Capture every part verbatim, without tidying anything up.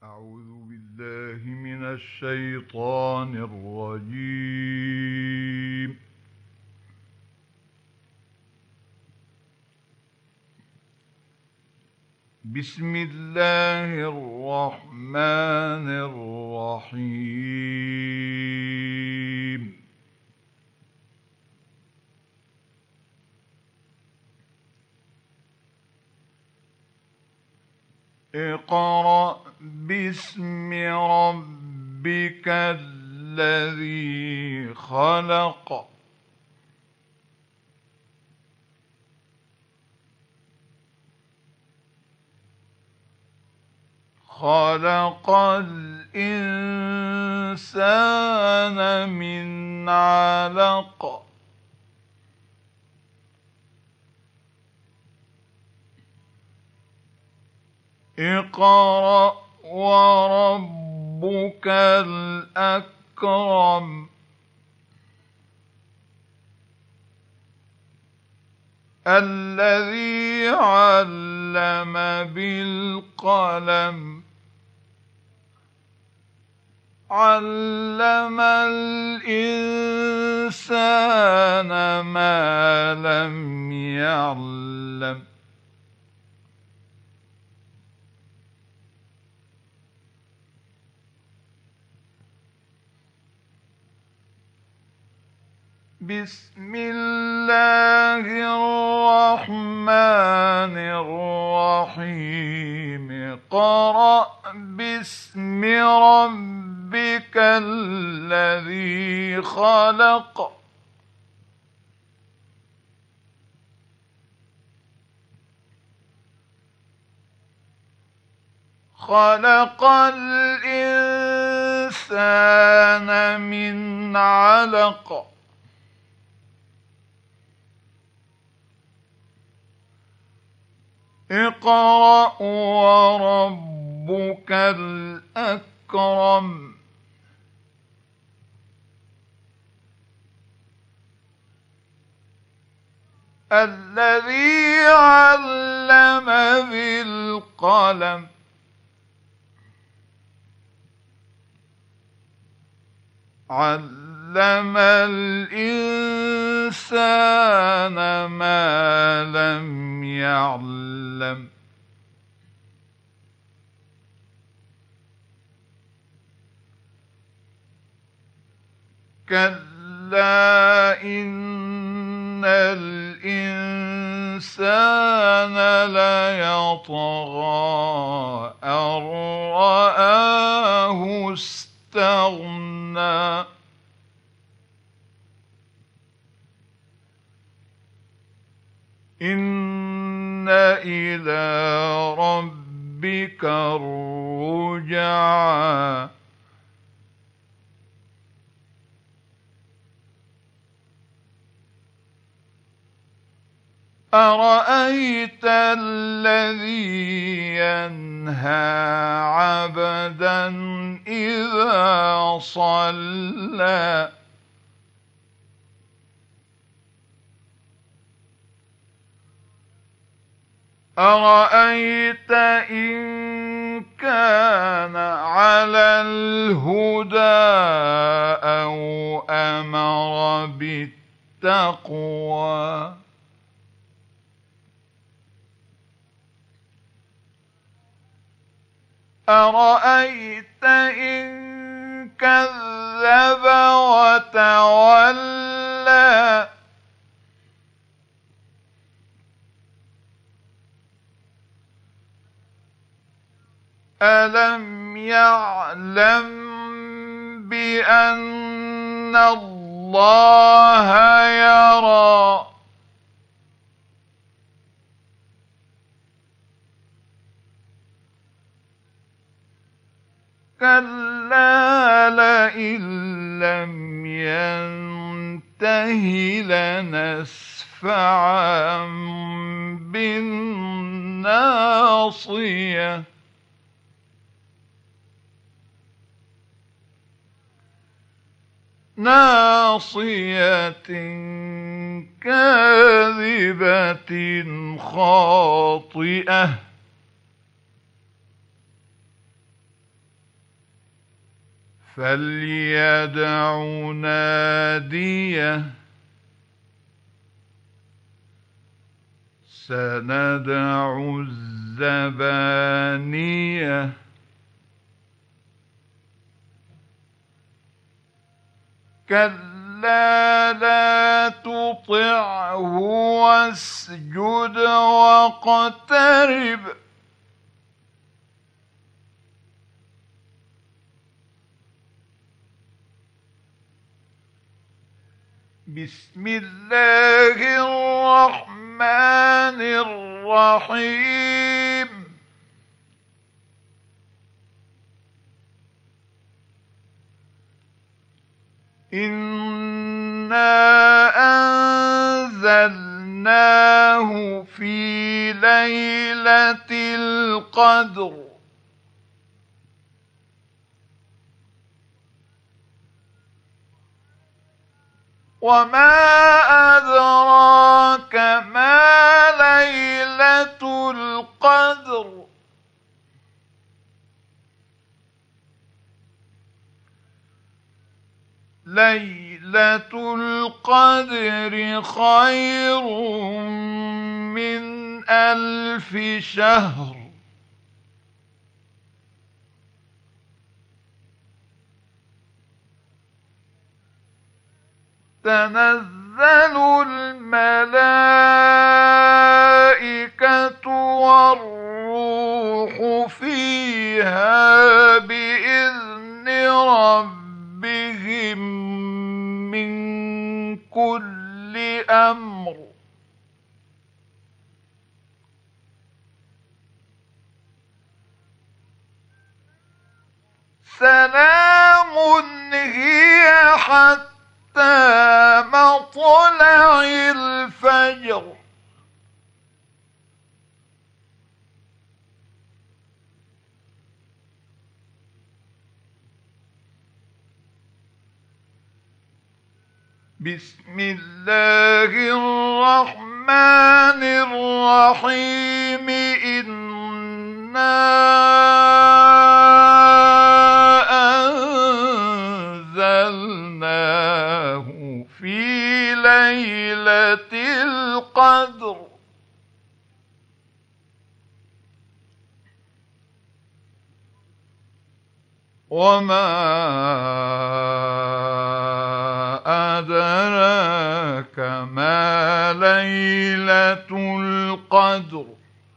أعوذ بالله من الشيطان الرجيم. بسم الله الرحمن الرحيم. اقرأ باسم ربك الذي خلق. خلق الإنسان من علق. اقرأ وربك الأكرم الذي علم بالقلم. علم الإنسان ما لم يعلم. بسم الله الرحمن الرحيم. اقرأ باسم ربك الذي خلق. خلق الإنسان من علق. اقرأ وربك الأكرم الذي علم بالقلم. علم الإنسان ما لم يعلم. كلا إن الإنسان ليطغى أن رآه استغنى. إن إلى ربك الرجعى. أرأيت الذي ينهى عبدا إذا صلى. أرأيت إن كان على الهدى أو أمر بالتقوى. أرأيت إن كذب وتولى. ألم يعلم بأن الله يرى. كلا لئن لم ينته لنسفعا بالناصية. ناصية كاذبة خاطئة. فليدع ناديه سندع الزبانية كلا لا تطعه واسجد واقترب بسم الله الرحمن الرحيم إنا أنزلناه في ليلة القدر وما أدراك ما ليلة القدر ليلة القدر خير من ألف شهر تنزل الملائكة والروح فيها بإذن ربهم من كل أمر سلام هي حتى مطلع الفجر بسم الله الرحمن الرحيم إنا أنزلناه في ليلة القدر وما أدراك ما ليلة القدر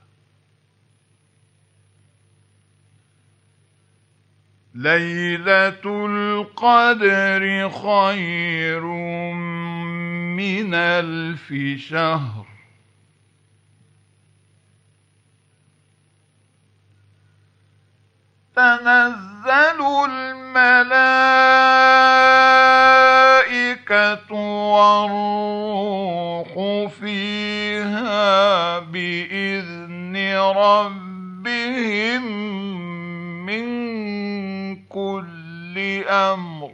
ليلة القدر خير من ألف شهر تنزل الملائكة والروح فيها بإذن ربهم من كل أمر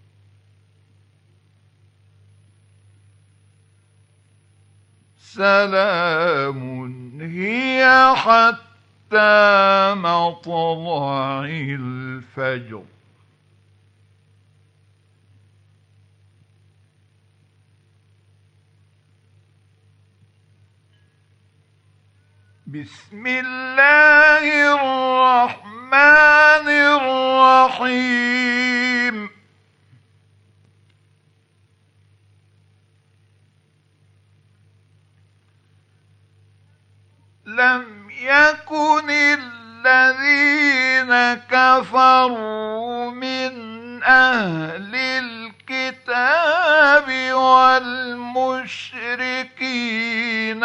سلام هي حتى مطلع الفجر بسم الله الرحمن الرحيم لم يكن الذين كفروا من أهل الكتاب والمشركين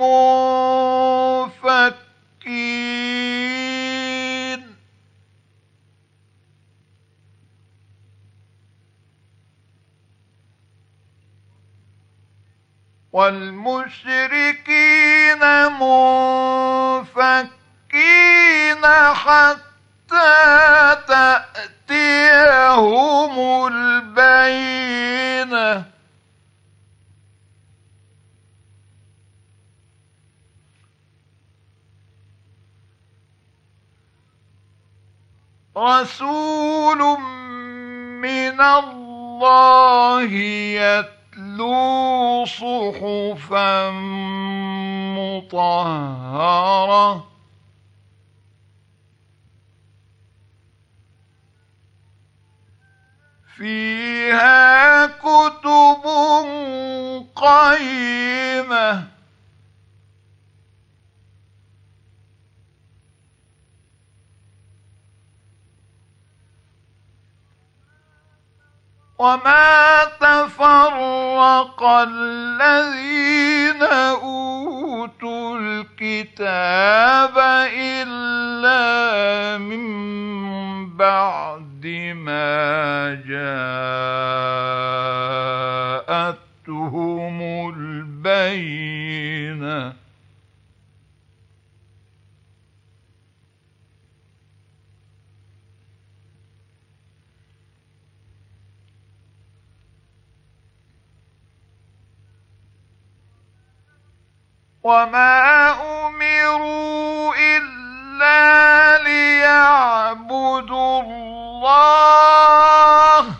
منفكين والمشركين منفكين حتى تأتيهم البينة رسول من الله يتلو صحفا مطهرة فيها كتب قيمة وما تفرق الذين أوتوا الكتاب إلا من بعد ما جاءتهم البينة وما أمروا إلا ليعبدوا الله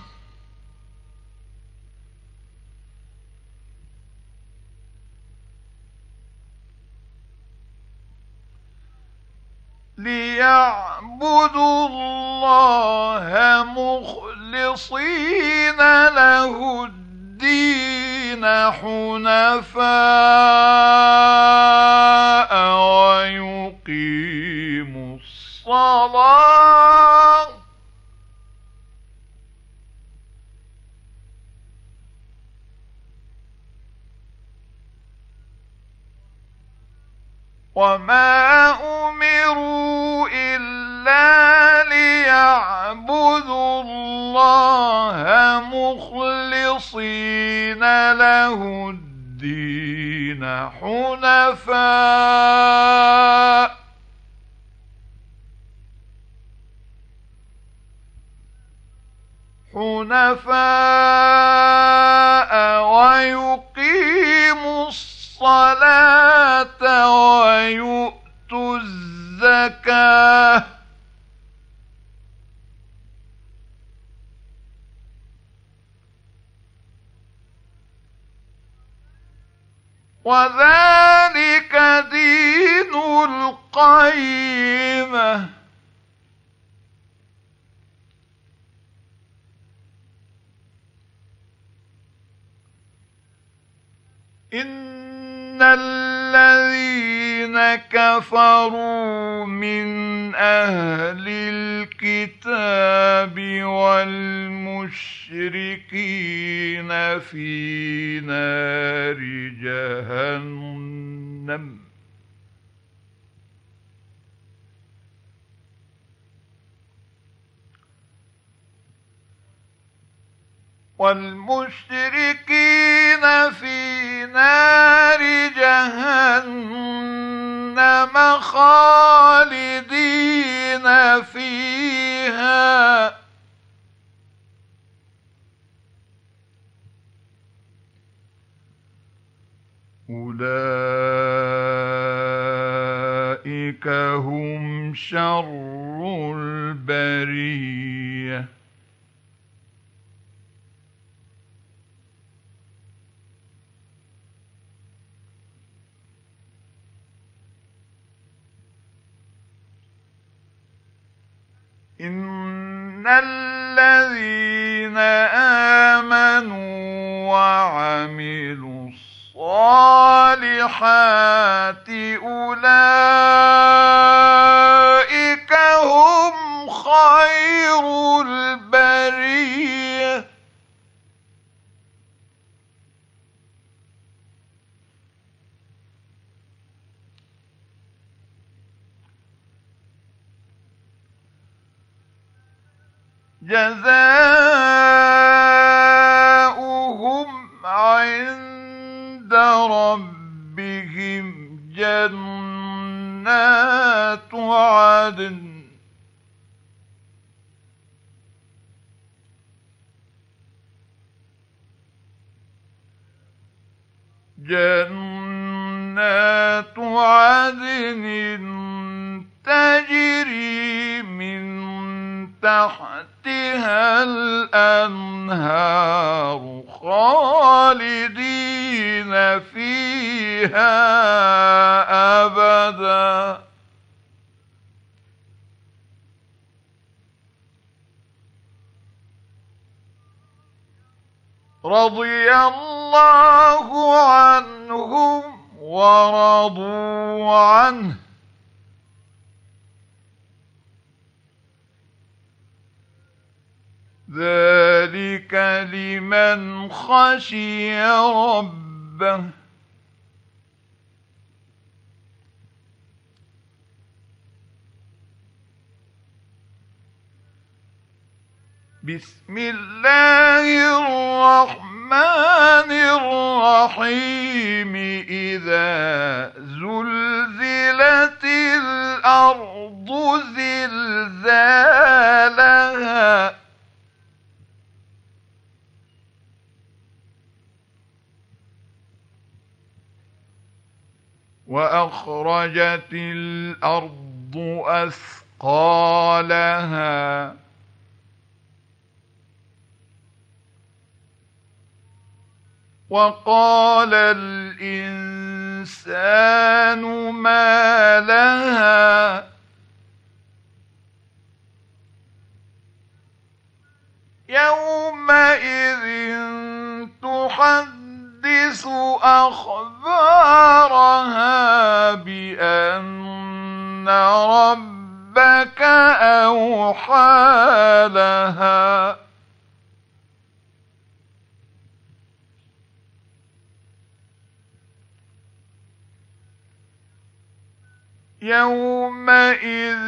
ليعبدوا الله مخلصين له الدين حنفاء ويقيموا الصلاة وما أمروا إلا ليعبدوا الله مخلصين له الدين حنفاء حنفاء ويقيموا الصلاة ويؤتوا الزكاة وذلك دين القيمة إن الذين كفروا من أهل الكتاب والمشركين في نار جهنم والمشركين في نار جهنم خالدين فيها أولئك هم شر البرية إن الذين آمنوا وعملوا الصالحات أولئك هم خير البرية جزاؤهم عند ربهم جنات عدن جنات عدن تجري من تحت تحتها الأنهار خالدين فيها أبدا. رضي الله عنهم ورضوا عنه ذلك لمن خشي ربه. بسم الله الرحمن الرحيم. إذا زلزلت الأرض زلزالها وأخرجت الأرض أثقالها وقال الإنسان ما لها يومئذ تحدث أخبارها بأن ربك أوحى لها يومئذ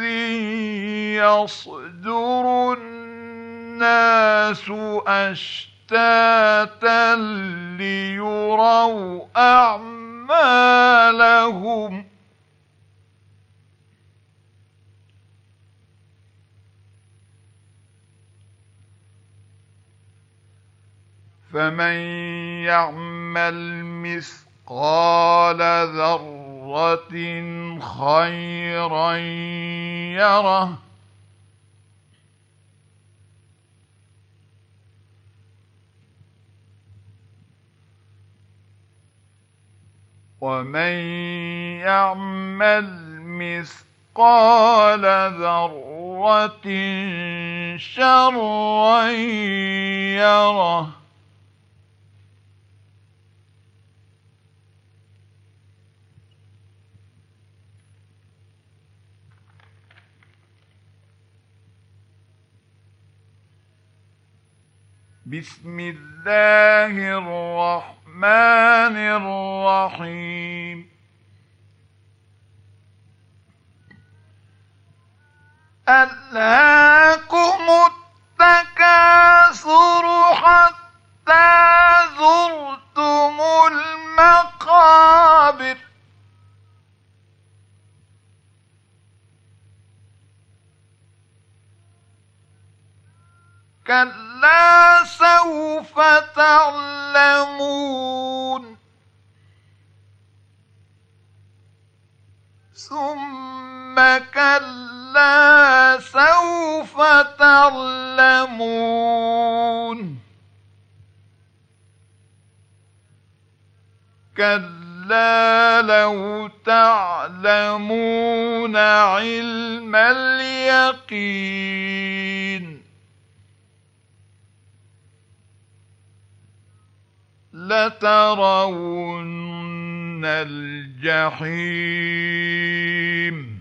يصدر الناس أشتاتا ليروا أعمالهم فمن يعمل مثقال ذرة خيرا يره ومن يعمل مثقال ذرة شرا يره. بسم الله الرحمن الرحيم. ألهاكم التكاثر حتى زرتم المقابر كلا سوف تعلمون ثم كلا سوف تعلمون كلا لو تعلمون علم اليقين لترون الجحيم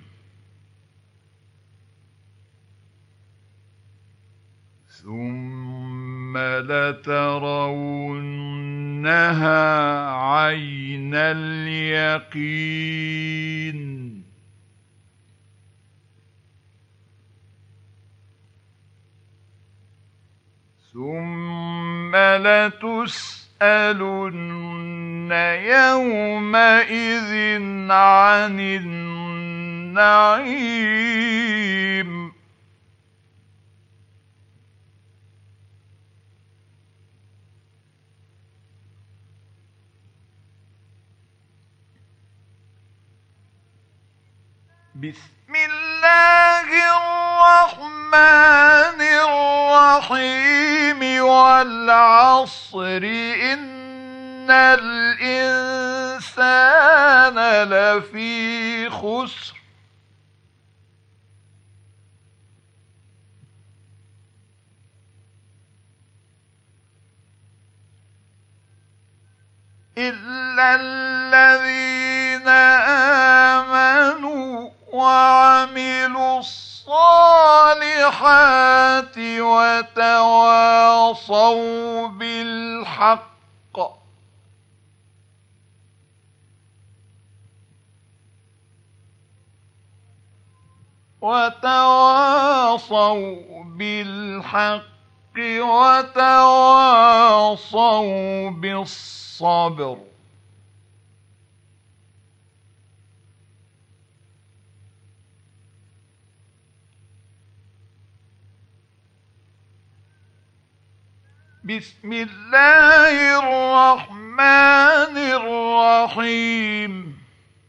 ثم لترونها عين اليقين ثم لتسألن يسألن يومئذ عن النعيم بسم الله الرحمن الرحيم الرحيم والعصر إن الإنسان لفي خسر إلا الذين آمنوا وعملوا الصالحات وتواصوا بالحق وتواصوا بالحق وتواصوا بالصبر. بسم الله الرحمن الرحيم.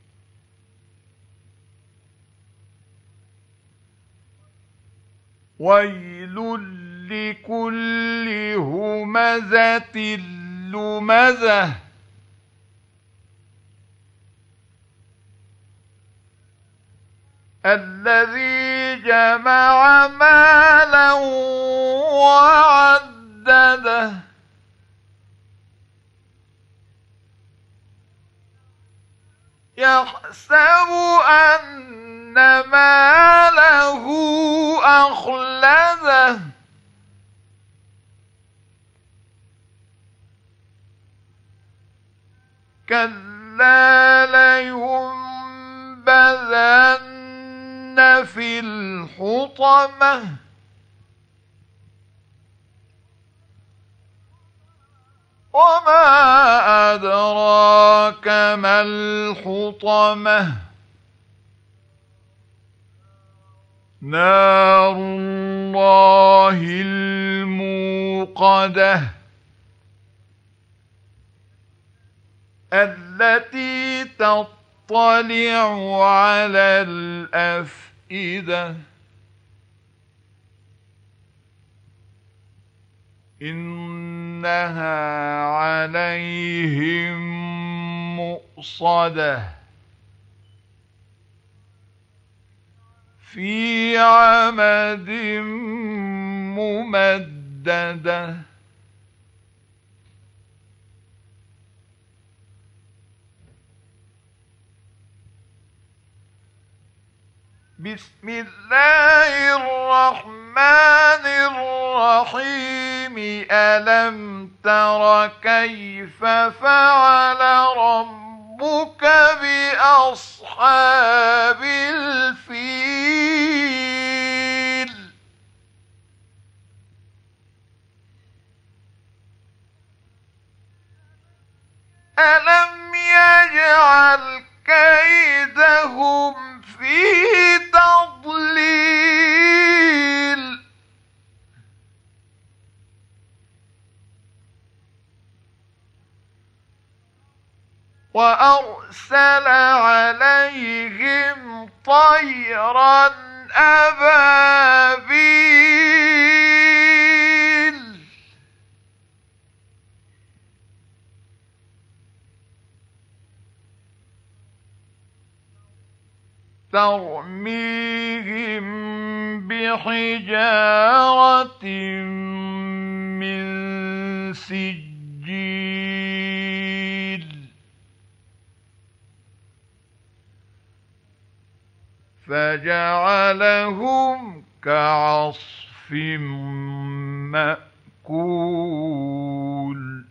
ويل لكل همزة لمزة الذي جمع مالا وعدده يحسب أن ماله أخلده كلا لينبذن في الحطمة وما أدراك ما الحطمة نار الله الموقدة التي تطلع على الأفئدة إنها عليهم مؤصدة في عمد ممددة. بسم الله الرحمن الرحيم. ألم تر كيف فعل ربك بأصحاب الفيل ألم يجعل كيدهم في تضليل وأرسل عليهم طيرا أبابيل ترميهم بحجارة من سجيل فجعلهم كعصف مأكول.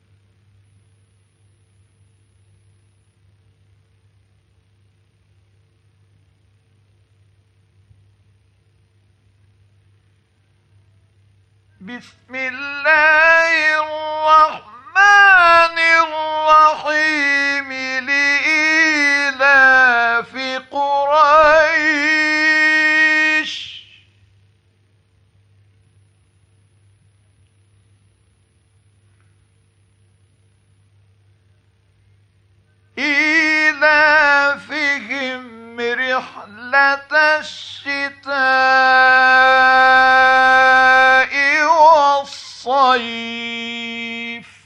بسم الله الرحمن الرحيم. لإيلاف قريش إيلافهم رحلة الشتاء الصيف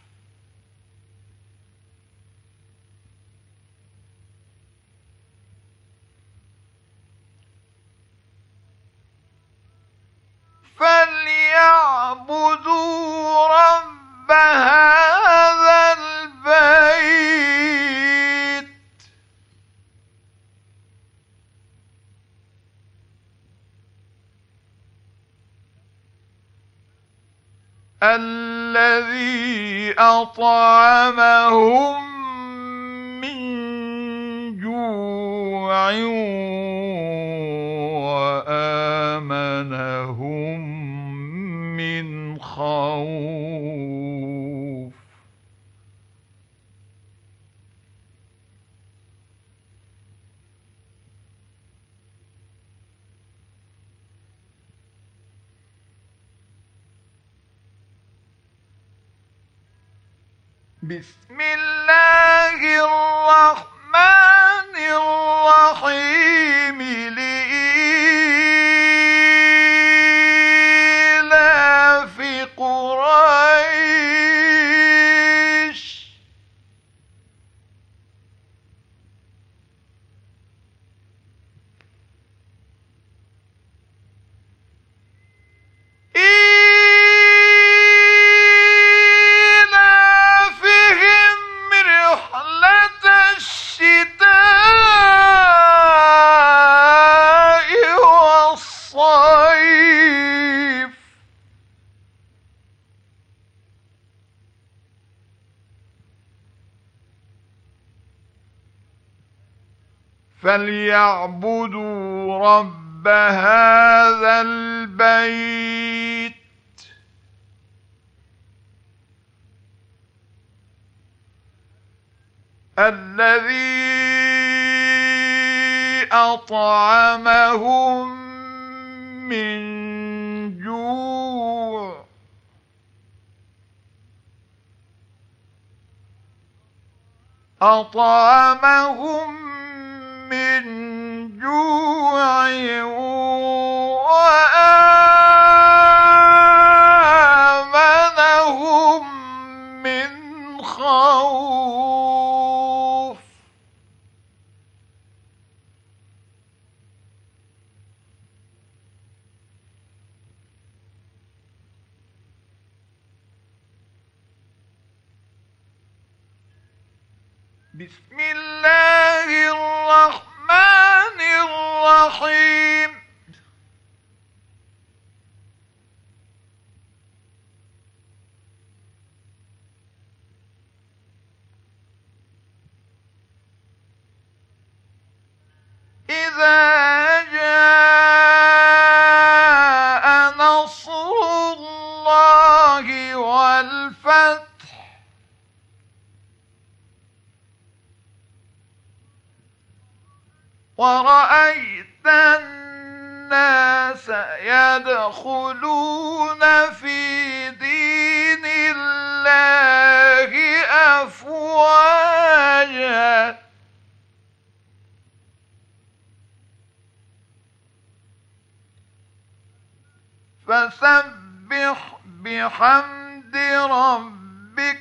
فليعبدوا رب هذا البيت الذي أطعمهم من جوع وآمنهم من خوف. بسم الله الرحمن الرحيم لإيلاف قريش فليعبدوا رب هذا البيت الذي أطعمهم من جوع أطعمهم من جوع وآمنهم من خوف. بسم الله الرحمن الرحيم إذا جاء نصر الله والفتح ورأيت الناس يدخلون في دين الله أفواجا فسبح بحمد ربك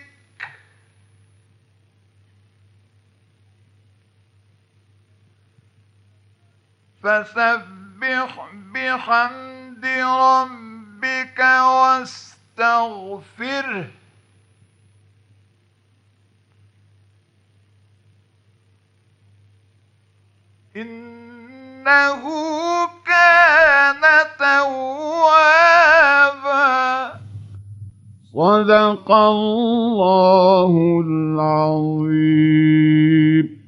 فسبح بحمد ربك واستغفره إنه كان توابا. صدق الله العظيم.